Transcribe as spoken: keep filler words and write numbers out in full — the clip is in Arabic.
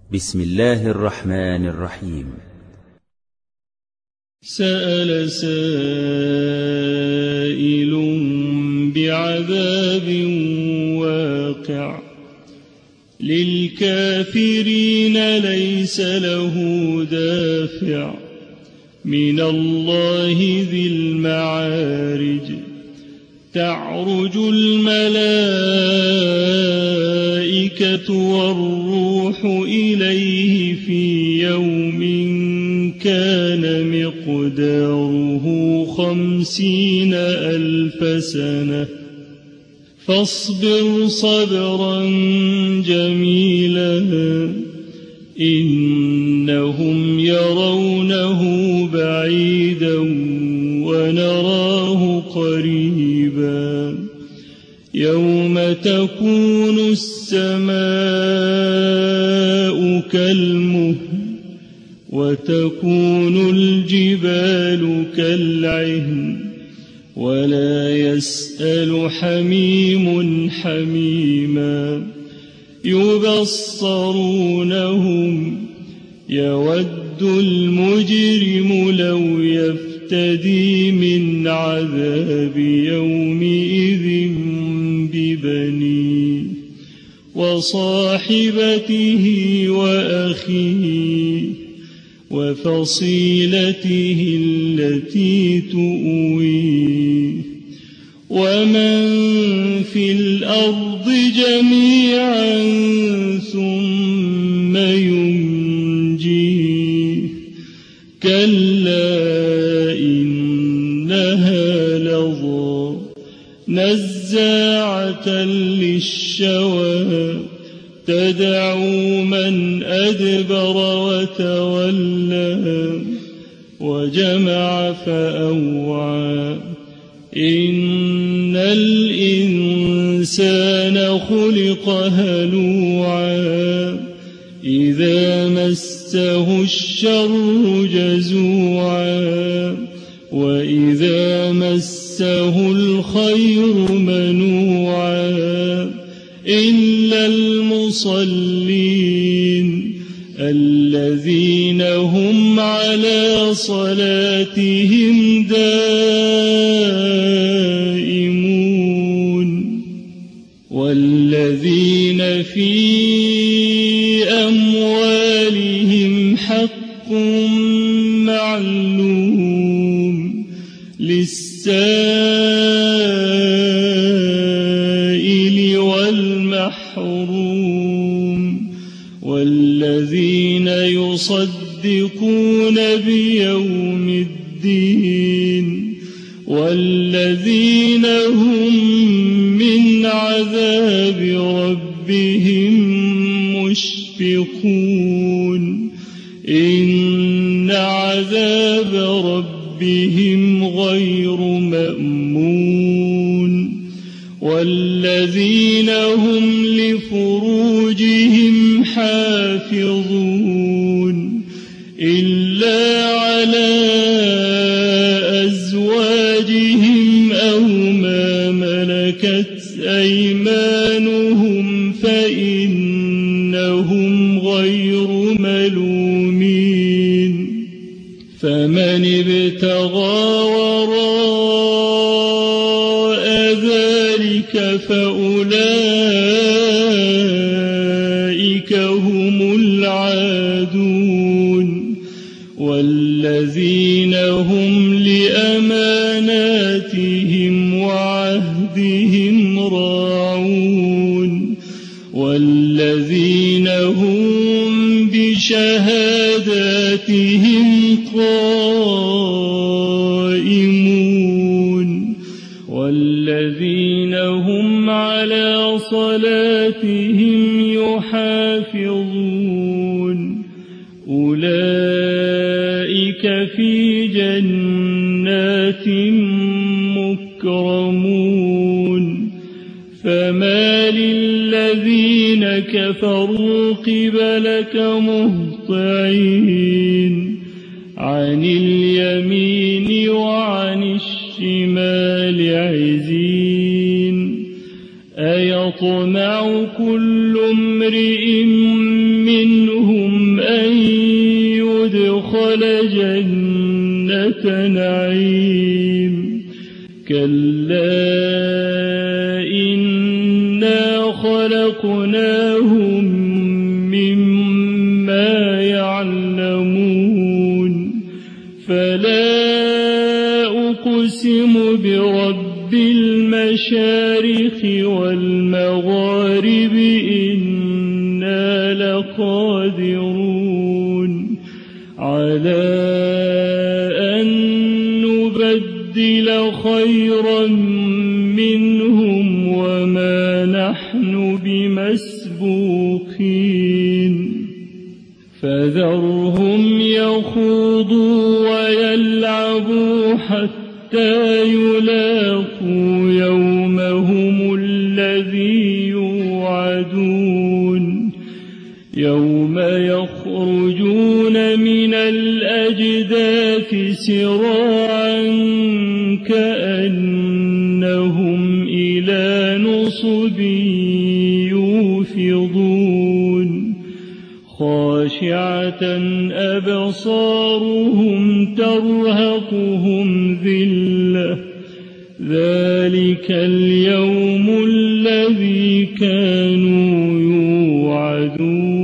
بسم الله الرحمن الرحيم. سأل سائل بعذاب واقع للكافرين ليس له دافع من الله ذي المعارج تعرج الملائكة والروح إليه في يوم كان مقداره خمسين ألف سنة فاصبر صبرا جميلا إنهم يرونه بعيدا ونراه قريبا يوم تكون السماء كالمهل وتكون الجبال كالعهن ولا يسأل حميم حميما يبصرونهم يود المجرم لو يفتدي من عذاب يومئذ ببنيه وصاحبته وأخيه وفصيلته التي تؤويه ومن في الأرض جميعا ثم ينجيه كلا إنها لظى نزاعة للشوى تدعو من أدبر وتولى وجمع فأوعى إن الإنسان خلق هلوعا إذا مسه الشر جزوعا وإذا مسه الخير منوعا إلا المصلين الذين هم على صلاتهم دائمون والذين في أموالهم حق معلوم للسائل والمحروم والذين يصدقون بيوم الدين والذين هم من عذاب ربهم مشفقون إن عذاب ربهم غير مأمون والذين هم لفروجهم حافظون إلا على أزواجهم أو ما ملكت أيمانهم فإنهم غير ملومين فمن ابتغى وراء ذلك فأولئك هم العادون والذين هم لأماناتهم وعهدهم راعون والذين هم بشهاداتهم قائمون والذين هم على صلاتهم يحافظون أولئك في جنات مكرمون فما للذين كفروا قبلك مهطعين عن اليمين وعن الشمال عزين أيطمع كل امرئ منهم دخل جنة نعيم كلا إنا خلقناهم مما يعلمون فلا أقسم برب المشارق والمغارب إنا لقادرون على أن نبدل خيرا منهم وما نحن بمسبوقين فذرهم يخوضوا ويلعبوا حتى يلاقوا يومهم الذي يوعدون يوم يخرجون من الأجداث سراعا كأنهم إلى نصب يوفضون خاشعة أبصارهم ترهقهم ذلة ذلك اليوم الذي كانوا يوعدون